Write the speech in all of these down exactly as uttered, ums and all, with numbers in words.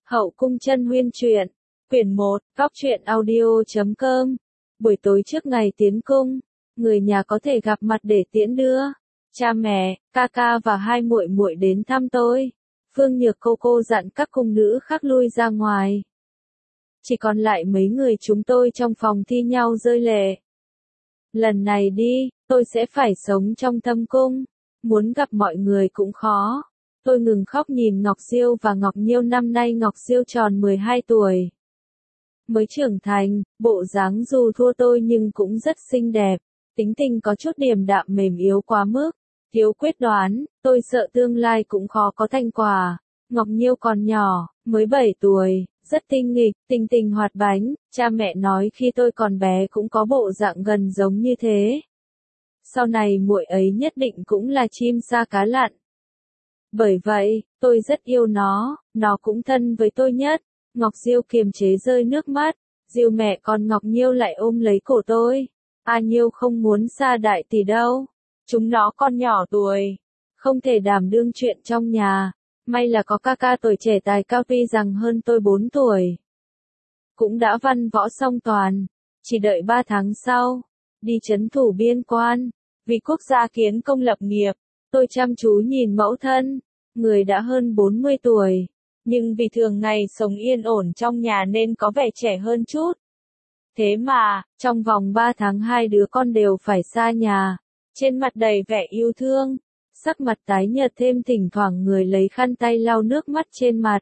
Hậu cung chân huyên truyện, quyển một, góc truyện audio chấm com. Buổi tối trước ngày tiến cung, người nhà có thể gặp mặt để tiễn đưa. Cha mẹ, ca ca và hai muội muội đến thăm tôi. Phương Nhược cô cô dặn các cung nữ khác lui ra ngoài. Chỉ còn lại mấy người chúng tôi trong phòng thi nhau rơi lệ. Lần này đi, tôi sẽ phải sống trong thâm cung. Muốn gặp mọi người cũng khó. Tôi ngừng khóc nhìn Ngọc Diêu và Ngọc Nhiêu. Năm nay Ngọc Diêu tròn mười hai tuổi. Mới trưởng thành, bộ dáng dù thua tôi nhưng cũng rất xinh đẹp. Tính tình có chút điềm đạm mềm yếu quá mức. Thiếu quyết đoán, tôi sợ tương lai cũng khó có thành quả. Ngọc Nhiêu còn nhỏ, mới bảy tuổi, rất tinh nghịch, tinh tình hoạt bánh. Cha mẹ nói khi tôi còn bé cũng có bộ dạng gần giống như thế. Sau này muội ấy nhất định cũng là chim sa cá lặn. Bởi vậy, tôi rất yêu nó, nó cũng thân với tôi nhất. Ngọc Diêu kiềm chế rơi nước mắt. Diêu mẹ còn Ngọc Nhiêu lại ôm lấy cổ tôi. A Nhiêu không muốn xa đại tỷ đâu. Chúng nó còn nhỏ tuổi, không thể đảm đương chuyện trong nhà. May là có ca ca tuổi trẻ tài cao tuy rằng hơn tôi bốn tuổi. Cũng đã văn võ song toàn. Chỉ đợi ba tháng sau, đi trấn thủ biên quan. Vì quốc gia kiến công lập nghiệp, tôi chăm chú nhìn mẫu thân. Người đã hơn bốn mươi tuổi. Nhưng vì thường ngày sống yên ổn trong nhà nên có vẻ trẻ hơn chút. Thế mà, trong vòng ba tháng hai đứa con đều phải xa nhà. Trên mặt đầy vẻ yêu thương. Sắc mặt tái nhợt thêm thỉnh thoảng người lấy khăn tay lau nước mắt trên mặt.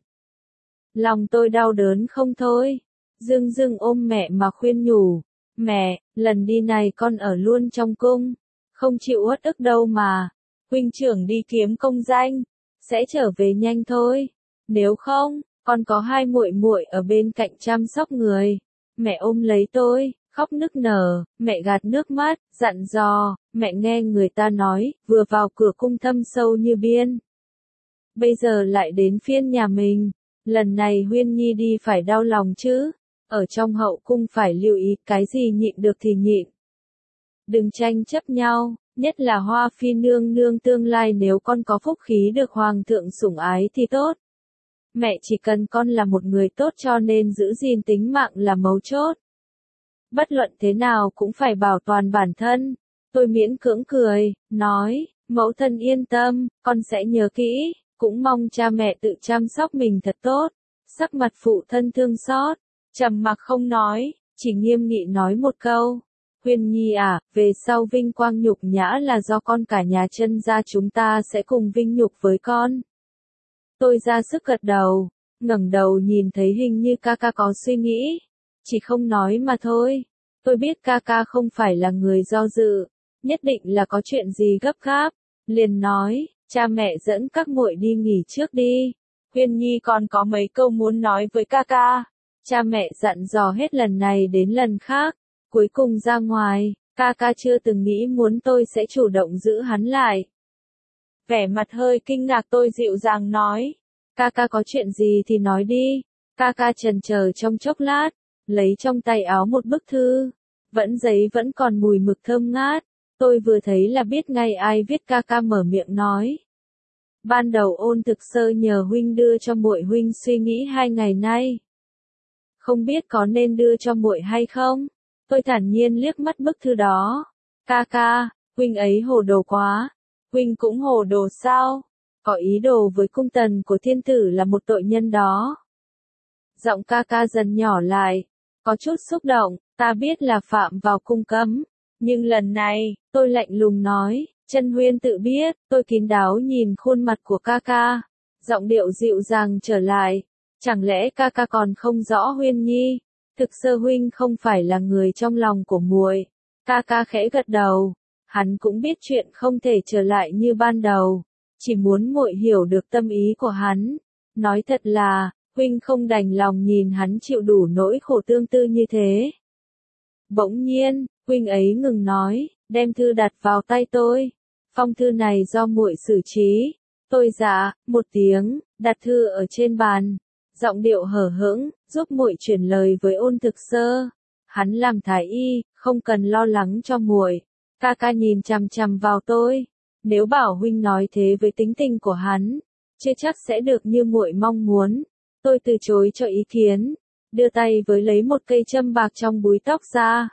Lòng tôi đau đớn không thôi. Dưng dưng ôm mẹ mà khuyên nhủ. Mẹ, lần đi này con ở luôn trong cung. Không chịu uất ức đâu mà. Huynh trưởng đi kiếm công danh. Sẽ trở về nhanh thôi. Nếu không, con có hai muội muội ở bên cạnh chăm sóc người. Mẹ ôm lấy tôi, khóc nức nở, mẹ gạt nước mắt, dặn dò, mẹ nghe người ta nói, vừa vào cửa cung thâm sâu như biên. Bây giờ lại đến phiên nhà mình, lần này Huyên Nhi đi phải đau lòng chứ, ở trong hậu cung phải lưu ý cái gì nhịn được thì nhịn. Đừng tranh chấp nhau, nhất là Hoa Phi nương nương tương lai nếu con có phúc khí được hoàng thượng sủng ái thì tốt. Mẹ chỉ cần con là một người tốt cho nên giữ gìn tính mạng là mấu chốt. Bất luận thế nào cũng phải bảo toàn bản thân. Tôi miễn cưỡng cười, nói, mẫu thân yên tâm, con sẽ nhớ kỹ, cũng mong cha mẹ tự chăm sóc mình thật tốt. Sắc mặt phụ thân thương xót, trầm mặc không nói, chỉ nghiêm nghị nói một câu. Huyên Nhi à, về sau vinh quang nhục nhã là do con, cả nhà Chân gia chúng ta sẽ cùng vinh nhục với con. Tôi ra sức gật đầu, ngẩng đầu nhìn thấy hình như ca ca có suy nghĩ, chỉ không nói mà thôi. Tôi biết ca ca không phải là người do dự, nhất định là có chuyện gì gấp gáp, liền nói, cha mẹ dẫn các muội đi nghỉ trước đi. Huyên Nhi còn có mấy câu muốn nói với ca ca. Cha mẹ dặn dò hết lần này đến lần khác, cuối cùng ra ngoài, ca ca chưa từng nghĩ muốn tôi sẽ chủ động giữ hắn lại. Vẻ mặt hơi kinh ngạc tôi dịu dàng nói. Ca ca có chuyện gì thì nói đi. Ca ca chần chờ trong chốc lát, lấy trong tay áo một bức thư. Vẫn giấy vẫn còn mùi mực thơm ngát. Tôi vừa thấy là biết ngay ai viết. Ca ca mở miệng nói. Ban đầu Ôn Thực Sơ nhờ huynh đưa cho muội, huynh suy nghĩ hai ngày nay. Không biết có nên đưa cho muội hay không? Tôi thản nhiên liếc mắt bức thư đó. Ca ca, huynh ấy hồ đồ quá. Huynh cũng hồ đồ sao? Có ý đồ với cung tần của thiên tử là một tội nhân đó. Giọng ca ca dần nhỏ lại, có chút xúc động, ta biết là phạm vào cung cấm. Nhưng lần này, tôi lạnh lùng nói, Chân Huyên tự biết. Tôi kín đáo nhìn khuôn mặt của ca ca, giọng điệu dịu dàng trở lại. Chẳng lẽ ca ca còn không rõ Huyên Nhi? Thực Sơ huynh không phải là người trong lòng của muội. Ca ca khẽ gật đầu. Hắn cũng biết chuyện không thể trở lại như ban đầu, chỉ muốn muội hiểu được tâm ý của hắn. Nói thật là, huynh không đành lòng nhìn hắn chịu đủ nỗi khổ tương tư như thế. Bỗng nhiên, huynh ấy ngừng nói, đem thư đặt vào tay tôi. Phong thư này do muội xử trí. Tôi dạ, một tiếng, đặt thư ở trên bàn, giọng điệu hờ hững, giúp muội chuyển lời với Ôn Thực Sơ. Hắn làm thái y, không cần lo lắng cho muội. Ca ca nhìn chằm chằm vào tôi. Nếu bảo huynh nói thế với tính tình của hắn, chưa chắc sẽ được như muội mong muốn. Tôi từ chối cho ý kiến, đưa tay với lấy một cây châm bạc trong búi tóc ra.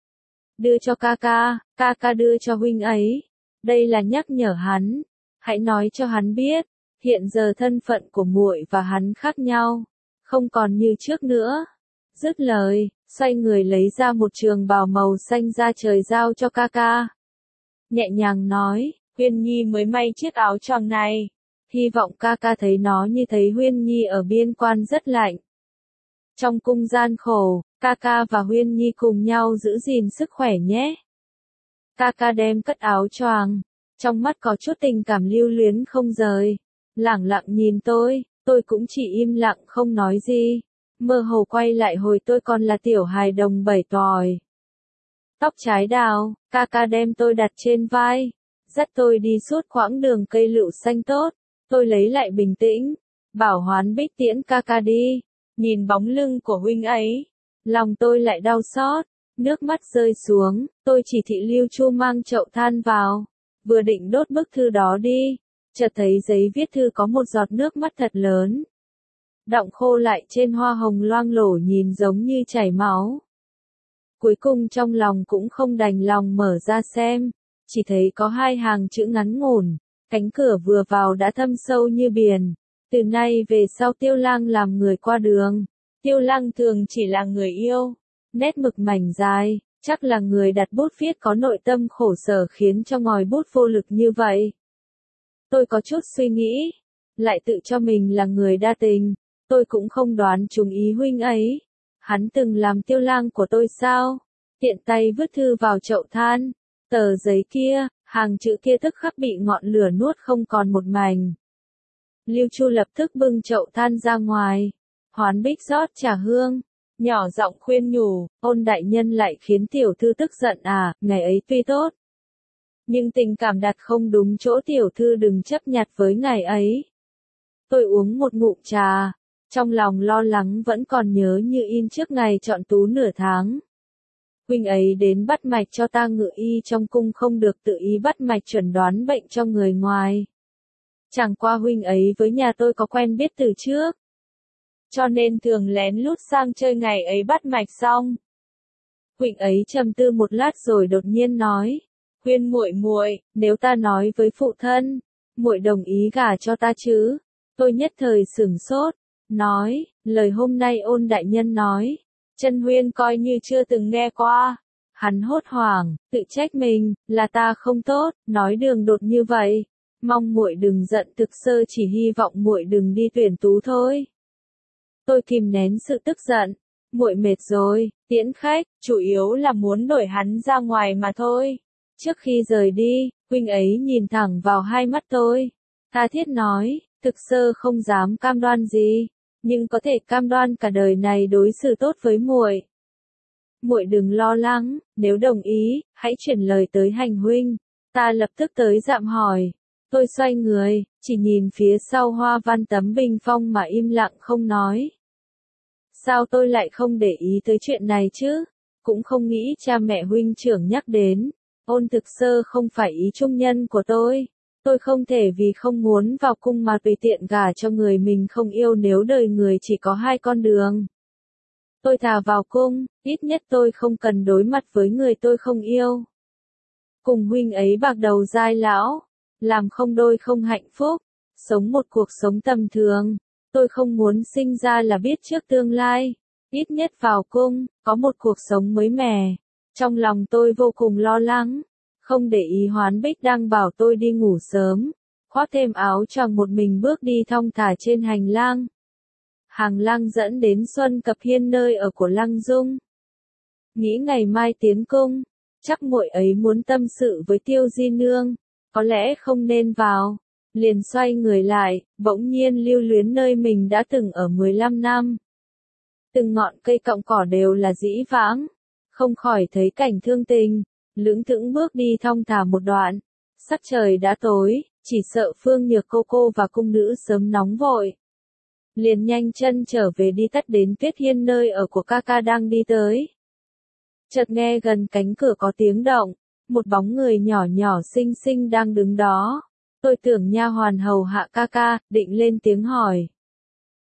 Đưa cho ca ca, ca ca đưa cho huynh ấy. Đây là nhắc nhở hắn, hãy nói cho hắn biết, hiện giờ thân phận của muội và hắn khác nhau, không còn như trước nữa. Dứt lời, xoay người lấy ra một trường bào màu xanh da trời giao cho ca ca. Nhẹ nhàng nói, Huyên Nhi mới may chiếc áo choàng này. Hy vọng ca ca thấy nó như thấy Huyên Nhi ở biên quan rất lạnh. Trong cung gian khổ, ca ca và Huyên Nhi cùng nhau giữ gìn sức khỏe nhé. Ca ca đem cất áo choàng, trong mắt có chút tình cảm lưu luyến không rời. Lẳng lặng nhìn tôi, tôi cũng chỉ im lặng không nói gì. Mơ hồ quay lại hồi tôi còn là tiểu hài đồng bảy tuổi. Tóc trái đào, ca ca đem tôi đặt trên vai, dắt tôi đi suốt quãng đường cây lựu xanh tốt. Tôi lấy lại bình tĩnh, bảo Hoán Bích tiễn ca ca đi. Nhìn bóng lưng của huynh ấy, lòng tôi lại đau xót, nước mắt rơi xuống. Tôi chỉ thị Lưu Chu mang chậu than vào, vừa định đốt bức thư đó đi, chợt thấy giấy viết thư có một giọt nước mắt thật lớn, đọng khô lại trên hoa hồng loang lổ nhìn giống như chảy máu. Cuối cùng trong lòng cũng không đành lòng mở ra xem, chỉ thấy có hai hàng chữ ngắn ngủn, cánh cửa vừa vào đã thâm sâu như biển. Từ nay về sau Tiêu Lang làm người qua đường, Tiêu Lang thường chỉ là người yêu. Nét mực mảnh dài, chắc là người đặt bút viết có nội tâm khổ sở khiến cho ngòi bút vô lực như vậy. Tôi có chút suy nghĩ, lại tự cho mình là người đa tình. Tôi cũng không đoán trúng ý huynh ấy. Hắn từng làm Tiêu Lang của tôi sao? Tiện tay vứt thư vào chậu than. Tờ giấy kia, hàng chữ kia tức khắc bị ngọn lửa nuốt không còn một mảnh. Lưu Chu lập tức bưng chậu than ra ngoài. Hoán Bích rót trà hương, nhỏ giọng khuyên nhủ, Ôn đại nhân lại khiến tiểu thư tức giận à, ngày ấy tuy tốt. Nhưng tình cảm đặt không đúng chỗ, tiểu thư đừng chấp nhặt với ngày ấy. Tôi uống một ngụm trà, trong lòng lo lắng vẫn còn nhớ như in trước ngày chọn tú nửa tháng. Huynh ấy đến bắt mạch cho ta, ngự y trong cung không được tự ý bắt mạch chuẩn đoán bệnh cho người ngoài. Chẳng qua huynh ấy với nhà tôi có quen biết từ trước, cho nên thường lén lút sang chơi ngày ấy bắt mạch xong. Huynh ấy trầm tư một lát rồi đột nhiên nói, Huyên muội muội, nếu ta nói với phụ thân, muội đồng ý gả cho ta chứ? Tôi nhất thời sửng sốt, nói, lời hôm nay Ôn đại nhân nói, chân Huyên coi như chưa từng nghe qua. Hắn hốt hoảng, tự trách mình, là ta không tốt, nói đường đột như vậy. Mong muội đừng giận, thực sơ chỉ hy vọng muội đừng đi tuyển tú thôi. Tôi kìm nén sự tức giận, muội mệt rồi, tiễn khách, chủ yếu là muốn đuổi hắn ra ngoài mà thôi. Trước khi rời đi, huynh ấy nhìn thẳng vào hai mắt tôi, tha thiết nói, thực sơ không dám cam đoan gì, nhưng có thể cam đoan cả đời này đối xử tốt với muội. Muội đừng lo lắng, nếu đồng ý, hãy chuyển lời tới hành huynh. Ta lập tức tới dạm hỏi. Tôi xoay người, chỉ nhìn phía sau hoa văn tấm bình phong mà im lặng không nói. Sao tôi lại không để ý tới chuyện này chứ? Cũng không nghĩ cha mẹ huynh trưởng nhắc đến. Ôn thực sơ không phải ý trung nhân của tôi. Tôi không thể vì không muốn vào cung mà tùy tiện gả cho người mình không yêu nếu đời người chỉ có hai con đường. Tôi thà vào cung, ít nhất tôi không cần đối mặt với người tôi không yêu. Cùng huynh ấy bạc đầu dai lão, làm không đôi không hạnh phúc, sống một cuộc sống tầm thường. Tôi không muốn sinh ra là biết trước tương lai, ít nhất vào cung, có một cuộc sống mới mẻ. Trong lòng tôi vô cùng lo lắng, không để ý Hoán Bích đang bảo tôi đi ngủ sớm, khoác thêm áo choàng một mình bước đi thong thả trên hành lang. Hàng lang dẫn đến Xuân Cập Hiên nơi ở của Lăng Dung. Nghĩ ngày mai tiến cung, chắc muội ấy muốn tâm sự với Tiêu Di Nương, có lẽ không nên vào. Liền xoay người lại, bỗng nhiên lưu luyến nơi mình đã từng ở mười lăm năm. Từng ngọn cây cọng cỏ đều là dĩ vãng, không khỏi thấy cảnh thương tình, lững thững bước đi thong thả một đoạn. Sắc trời đã tối, chỉ sợ Phương Nhược cô cô và cung nữ sớm nóng vội. Liền nhanh chân trở về đi tắt đến Tuyết Hiên nơi ở của ca ca đang đi tới. Chợt nghe gần cánh cửa có tiếng động, một bóng người nhỏ nhỏ xinh xinh đang đứng đó. Tôi tưởng nha hoàn hầu hạ ca ca, định lên tiếng hỏi.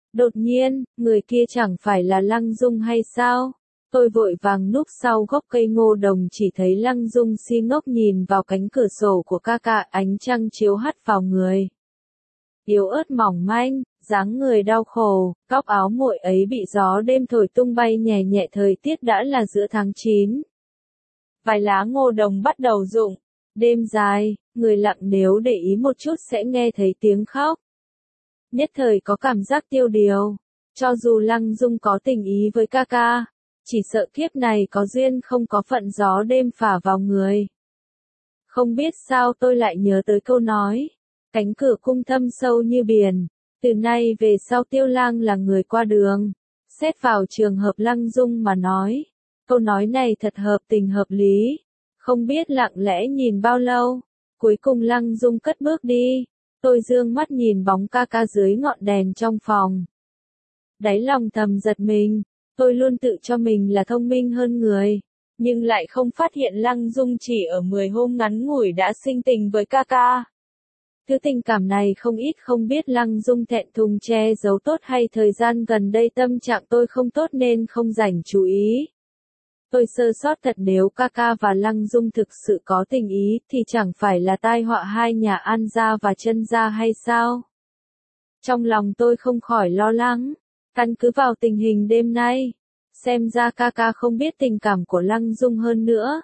Đột nhiên, người kia chẳng phải là Lăng Dung hay sao? Tôi vội vàng núp sau gốc cây ngô đồng, chỉ thấy Lăng Dung si ngốc nhìn vào cánh cửa sổ của ca ca, ánh trăng chiếu hắt vào người. Yếu ớt mỏng manh, dáng người đau khổ, góc áo muội ấy bị gió đêm thổi tung bay nhẹ nhẹ, thời tiết đã là giữa tháng chín. Vài lá ngô đồng bắt đầu rụng, đêm dài, người lặng nếu để ý một chút sẽ nghe thấy tiếng khóc. Nhất thời có cảm giác tiêu điều, cho dù Lăng Dung có tình ý với ca ca, chỉ sợ kiếp này có duyên không có phận, gió đêm phả vào người. Không biết sao tôi lại nhớ tới câu nói, cánh cửa cung thâm sâu như biển, từ nay về sau Tiêu Lang là người qua đường. Xét vào trường hợp Lăng Dung mà nói, câu nói này thật hợp tình hợp lý. Không biết lặng lẽ nhìn bao lâu, cuối cùng Lăng Dung cất bước đi. Tôi dương mắt nhìn bóng ca ca dưới ngọn đèn trong phòng. Đáy lòng thầm giật mình, tôi luôn tự cho mình là thông minh hơn người, nhưng lại không phát hiện Lăng Dung chỉ ở mười hôm ngắn ngủi đã sinh tình với ca ca. Thứ tình cảm này không ít, không biết Lăng Dung thẹn thùng che giấu tốt hay thời gian gần đây tâm trạng tôi không tốt nên không dành chú ý. Tôi sơ sót thật, nếu ca ca và Lăng Dung thực sự có tình ý thì chẳng phải là tai họa hai nhà An gia và Chân gia hay sao? Trong lòng tôi không khỏi lo lắng, căn cứ vào tình hình đêm nay, xem ra ca ca không biết tình cảm của Lăng Dung hơn nữa.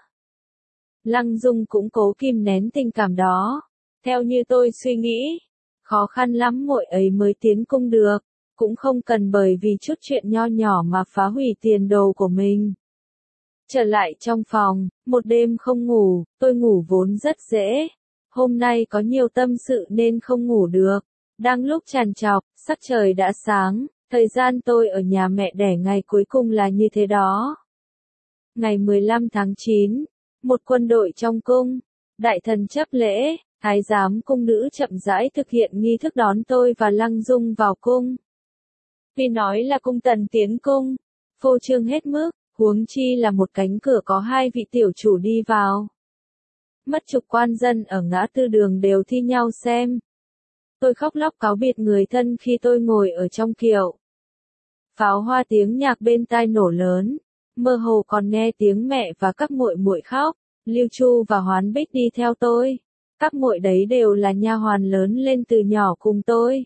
Lăng Dung cũng cố kìm nén tình cảm đó. Theo như tôi suy nghĩ, khó khăn lắm muội ấy mới tiến cung được, cũng không cần bởi vì chút chuyện nho nhỏ mà phá hủy tiền đồ của mình. Trở lại trong phòng, một đêm không ngủ, tôi ngủ vốn rất dễ. Hôm nay có nhiều tâm sự nên không ngủ được. Đang lúc trằn trọc, sắc trời đã sáng, thời gian tôi ở nhà mẹ đẻ ngày cuối cùng là như thế đó. Ngày mười lăm tháng chín, một quân đội trong cung, đại thần chấp lễ, thái giám cung nữ chậm rãi thực hiện nghi thức đón tôi và Lăng Dung vào cung. Vì nói là cung tần tiến cung, phô trương hết mức, huống chi là một cánh cửa có hai vị tiểu chủ đi vào. Mất chục quan dân ở ngã tư đường đều thi nhau xem. Tôi khóc lóc cáo biệt người thân khi tôi ngồi ở trong kiệu. Pháo hoa tiếng nhạc bên tai nổ lớn, mơ hồ còn nghe tiếng mẹ và các muội muội khóc. Lưu Chu và Hoán Bích đi theo tôi. Các muội đấy đều là nha hoàn lớn lên từ nhỏ cùng tôi.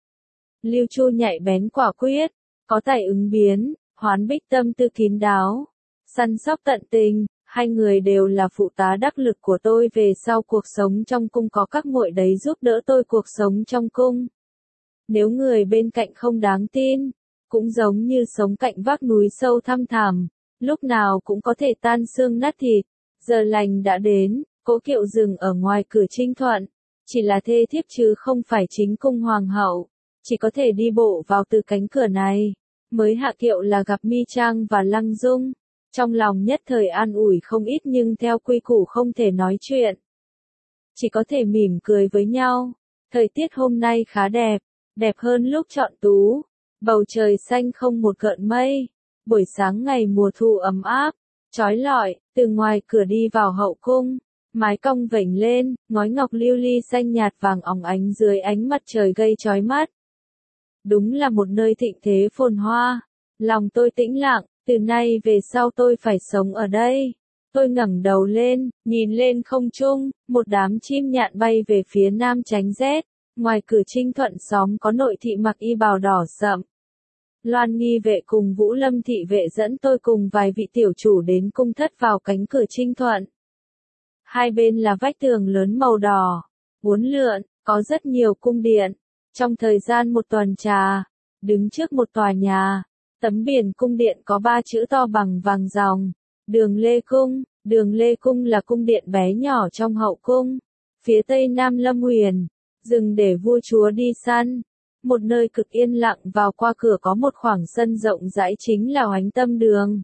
Lưu Chu nhạy bén quả quyết, có tài ứng biến, Hoán Bích tâm tư kín đáo, săn sóc tận tình, hai người đều là phụ tá đắc lực của tôi về sau cuộc sống trong cung, có các muội đấy giúp đỡ tôi cuộc sống trong cung. Nếu người bên cạnh không đáng tin, cũng giống như sống cạnh vác núi sâu thăm thẳm, lúc nào cũng có thể tan xương nát thịt. Giờ lành đã đến, cỗ kiệu dừng ở ngoài cửa Trinh Thuận, chỉ là thê thiếp chứ không phải chính cung hoàng hậu, chỉ có thể đi bộ vào từ cánh cửa này. Mới hạ kiệu là gặp Mi Trang và Lăng Dung, trong lòng nhất thời an ủi không ít, nhưng theo quy củ không thể nói chuyện, chỉ có thể mỉm cười với nhau. Thời tiết hôm nay khá đẹp, đẹp hơn lúc chọn tú, bầu trời xanh không một gợn mây, buổi sáng ngày mùa thu ấm áp, chói lọi. Từ ngoài cửa đi vào hậu cung, mái cong vểnh lên, ngói ngọc lưu ly xanh nhạt vàng óng ánh dưới ánh mặt trời gây chói mắt. Đúng là một nơi thịnh thế phồn hoa. Lòng tôi tĩnh lặng, từ nay về sau tôi phải sống ở đây. Tôi ngẩng đầu lên, nhìn lên không trung, một đám chim nhạn bay về phía nam tránh rét. Ngoài cửa Trinh Thuận xóm có nội thị mặc y bào đỏ sậm. Loan nghi vệ cùng Vũ Lâm thị vệ dẫn tôi cùng vài vị tiểu chủ đến cung thất vào cánh cửa Trinh Thuận. Hai bên là vách tường lớn màu đỏ, uốn lượn, có rất nhiều cung điện. Trong thời gian một tuần trà, đứng trước một tòa nhà, tấm biển cung điện có ba chữ to bằng vàng ròng, Đường Lê Cung. Đường Lê Cung là cung điện bé nhỏ trong hậu cung, phía tây nam Lâm Huyền, rừng để vua chúa đi săn. Một nơi cực yên lặng, vào qua cửa có một khoảng sân rộng rãi chính là Oánh Tâm Đường.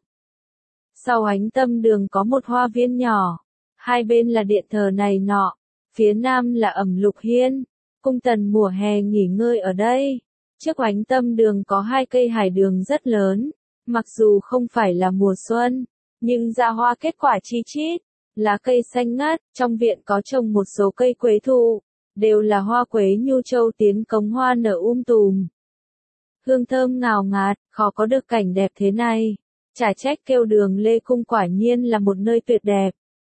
Sau Oánh Tâm Đường có một hoa viên nhỏ, hai bên là điện thờ này nọ, phía nam là Ẩm Lục Hiên, cung tần mùa hè nghỉ ngơi ở đây. Trước Oánh Tâm Đường có hai cây hải đường rất lớn, mặc dù không phải là mùa xuân, nhưng ra hoa kết quả chi chít, lá cây xanh ngát. Trong viện có trồng một số cây quế thụ, đều là hoa quế Nhu Châu tiến cống, hoa nở um tùm. hương thơm ngào ngạt, khó có được cảnh đẹp thế này. Chả trách kêu Đường Lê Cung quả nhiên là một nơi tuyệt đẹp.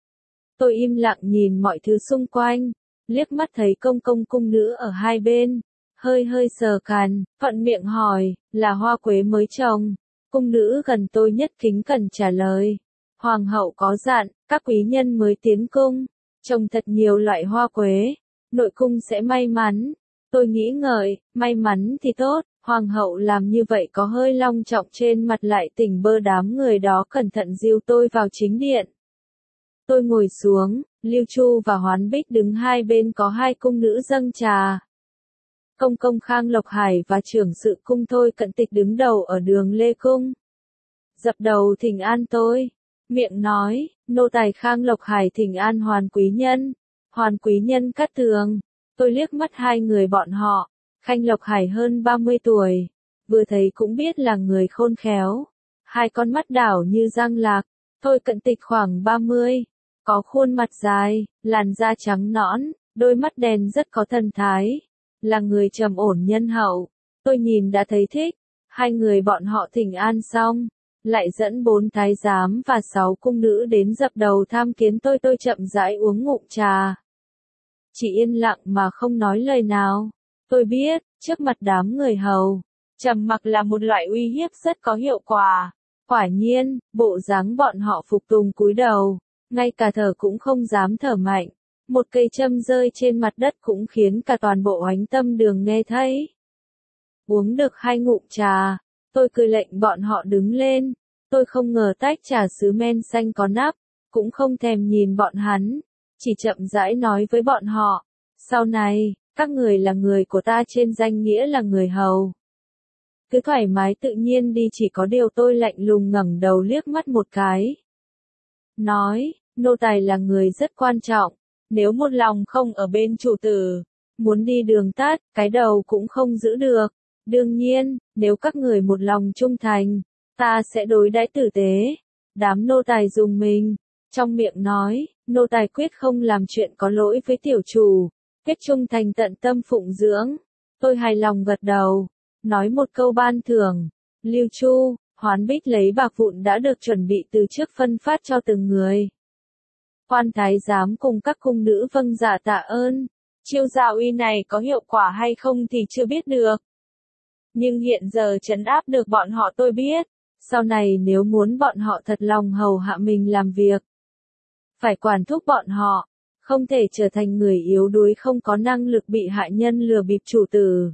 Tôi im lặng nhìn mọi thứ xung quanh, liếc mắt thấy công công cung nữ ở hai bên, hơi hơi sờ cằm, thuận miệng hỏi, là hoa quế mới trồng. Cung nữ gần tôi nhất kính cẩn trả lời. Hoàng hậu có dặn, các quý nhân mới tiến cung, trồng thật nhiều loại hoa quế, nội cung sẽ may mắn. Tôi nghĩ ngợi, may mắn thì tốt, hoàng hậu làm như vậy có hơi long trọng trên mặt lại tỉnh bơ đám người đó cẩn thận dìu tôi vào chính điện. Tôi ngồi xuống, Lưu Chu và Hoán Bích đứng hai bên có hai cung nữ dâng trà. Công công Khang Lộc Hải và trưởng sự cung Thôi Cận Tịch đứng đầu ở Đường Lê Cung. Dập đầu thỉnh an tôi, miệng nói, nô tài Khang Lộc Hải thỉnh an Hoàn quý nhân, Hoàn quý nhân cát tường. Tôi liếc mắt hai người bọn họ, Khanh Lộc Hải hơn ba mươi tuổi, vừa thấy cũng biết là người khôn khéo, hai con mắt đảo như giang lạc. Thôi Cận Tịch khoảng ba mươi, có khuôn mặt dài, làn da trắng nõn, đôi mắt đen rất có thần thái, là người trầm ổn nhân hậu. Tôi nhìn đã thấy thích, hai người bọn họ thỉnh an xong, lại dẫn bốn thái giám và sáu cung nữ đến dập đầu tham kiến tôi. Tôi chậm rãi uống ngụm trà, chỉ yên lặng mà không nói lời nào. Tôi biết, trước mặt đám người hầu, trầm mặc là một loại uy hiếp rất có hiệu quả. Quả nhiên, bộ dáng bọn họ phục tùng cúi đầu, ngay cả thở cũng không dám thở mạnh. Một cây châm rơi trên mặt đất cũng khiến cả toàn bộ Oánh Tâm Đường nghe thấy. Uống được hai ngụm trà, tôi cười lệnh bọn họ đứng lên. Tôi không ngờ tách trà sứ men xanh có nắp, cũng không thèm nhìn bọn hắn, chỉ chậm rãi nói với bọn họ, sau này, các người là người của ta trên danh nghĩa là người hầu. Cứ thoải mái tự nhiên đi, chỉ có điều tôi lạnh lùng ngẩng đầu liếc mắt một cái. Nói, nô tài là người rất quan trọng, nếu một lòng không ở bên chủ tử, muốn đi đường tắt, cái đầu cũng không giữ được. Đương nhiên, nếu các người một lòng trung thành, ta sẽ đối đãi tử tế. Đám nô tài dùng mình, trong miệng nói, nô tài quyết không làm chuyện có lỗi với tiểu chủ, quyết trung thành tận tâm phụng dưỡng. Tôi hài lòng gật đầu, nói một câu ban thưởng. Lưu Chu, Hoán Bích lấy bạc vụn đã được chuẩn bị từ trước phân phát cho từng người. Quan thái giám cùng các cung nữ vâng dạ tạ ơn. Chiêu gia uy này có hiệu quả hay không thì chưa biết được. Nhưng hiện giờ trấn áp được bọn họ tôi biết. Sau này nếu muốn bọn họ thật lòng hầu hạ mình làm việc, phải quản thúc bọn họ, không thể trở thành người yếu đuối không có năng lực bị hạ nhân lừa bịp chủ tử.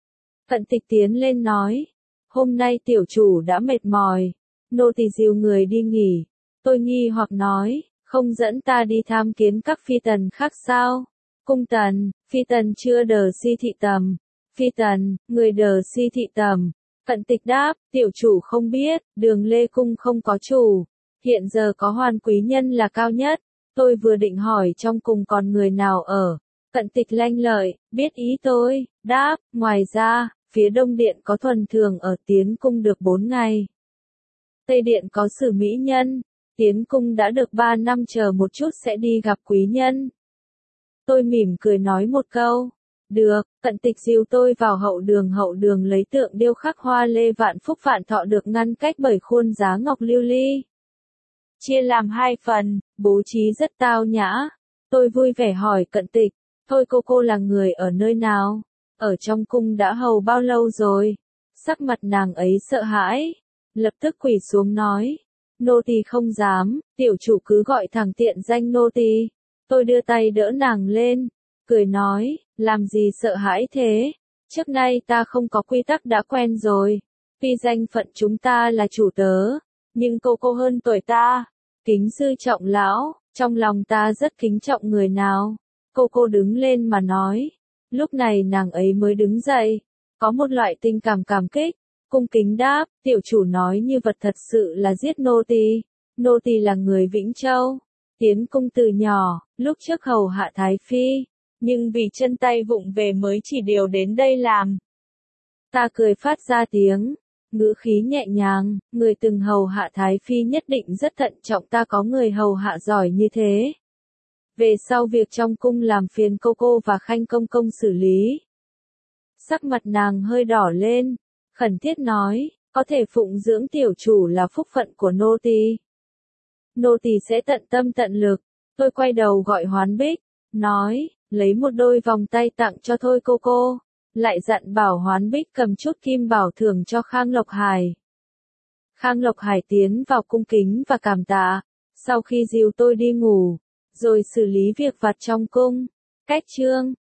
Cận Tịch tiến lên nói, hôm nay tiểu chủ đã mệt mỏi, nô tỳ dìu người đi nghỉ. Tôi nghi hoặc nói, không dẫn ta đi tham kiến các phi tần khác sao? Cung tần, phi tần chưa đờ si thị tầm. Phi tần, người đờ si thị tầm. Cận Tịch đáp, tiểu chủ không biết, Đường Lê Cung không có chủ. Hiện giờ có Hoàn quý nhân là cao nhất. Tôi vừa định hỏi trong cung còn người nào ở. Cận Tịch lanh lợi, biết ý tôi, đáp, ngoài ra, phía Đông Điện có Thuần Thường ở tiến cung được bốn ngày. Tây Điện có Sử Mỹ Nhân, tiến cung đã được ba năm, chờ một chút sẽ đi gặp quý nhân. Tôi mỉm cười nói một câu, được. Cận Tịch dìu tôi vào hậu đường. Hậu đường lấy tượng điêu khắc hoa lê vạn phúc vạn thọ được ngăn cách bởi khuôn giá ngọc lưu ly. Chia làm hai phần, bố trí rất tao nhã. Tôi vui vẻ hỏi Cận Tịch, thôi cô cô là người ở nơi nào? Ở trong cung đã hầu bao lâu rồi? Sắc mặt nàng ấy sợ hãi, lập tức quỳ xuống nói, nô tỳ không dám, tiểu chủ cứ gọi thẳng tiện danh nô tỳ. Tôi đưa tay đỡ nàng lên, cười nói, làm gì sợ hãi thế? Trước nay ta không có quy tắc đã quen rồi. Tuy danh phận chúng ta là chủ tớ, nhưng cô cô hơn tuổi ta, kính sư trọng lão, trong lòng ta rất kính trọng người nào. Cô cô đứng lên mà nói. Lúc này nàng ấy mới đứng dậy, có một loại tình cảm cảm kích, cung kính đáp, tiểu chủ nói như vật thật sự là giết nô tỳ. Nô tỳ là người Vĩnh Châu, tiến cung từ nhỏ, lúc trước hầu hạ Thái Phi, nhưng vì chân tay vụng về mới chỉ điều đến đây làm. Ta cười phát ra tiếng, ngữ khí nhẹ nhàng, người từng hầu hạ Thái Phi nhất định rất thận trọng, ta có người hầu hạ giỏi như thế. Về sau việc trong cung làm phiền cô cô và Khanh công công xử lý. Sắc mặt nàng hơi đỏ lên, khẩn thiết nói, có thể phụng dưỡng tiểu chủ là phúc phận của nô tỳ. Nô tỳ sẽ tận tâm tận lực. Tôi quay đầu gọi Hoán Bích, nói, lấy một đôi vòng tay tặng cho Thôi cô cô, lại dặn bảo Hoán Bích cầm chút kim bảo thưởng cho Khang Lộc Hải. Khang Lộc Hải tiến vào cung kính và cảm tạ, sau khi dìu tôi đi ngủ, rồi xử lý việc vặt trong cung. Cách chương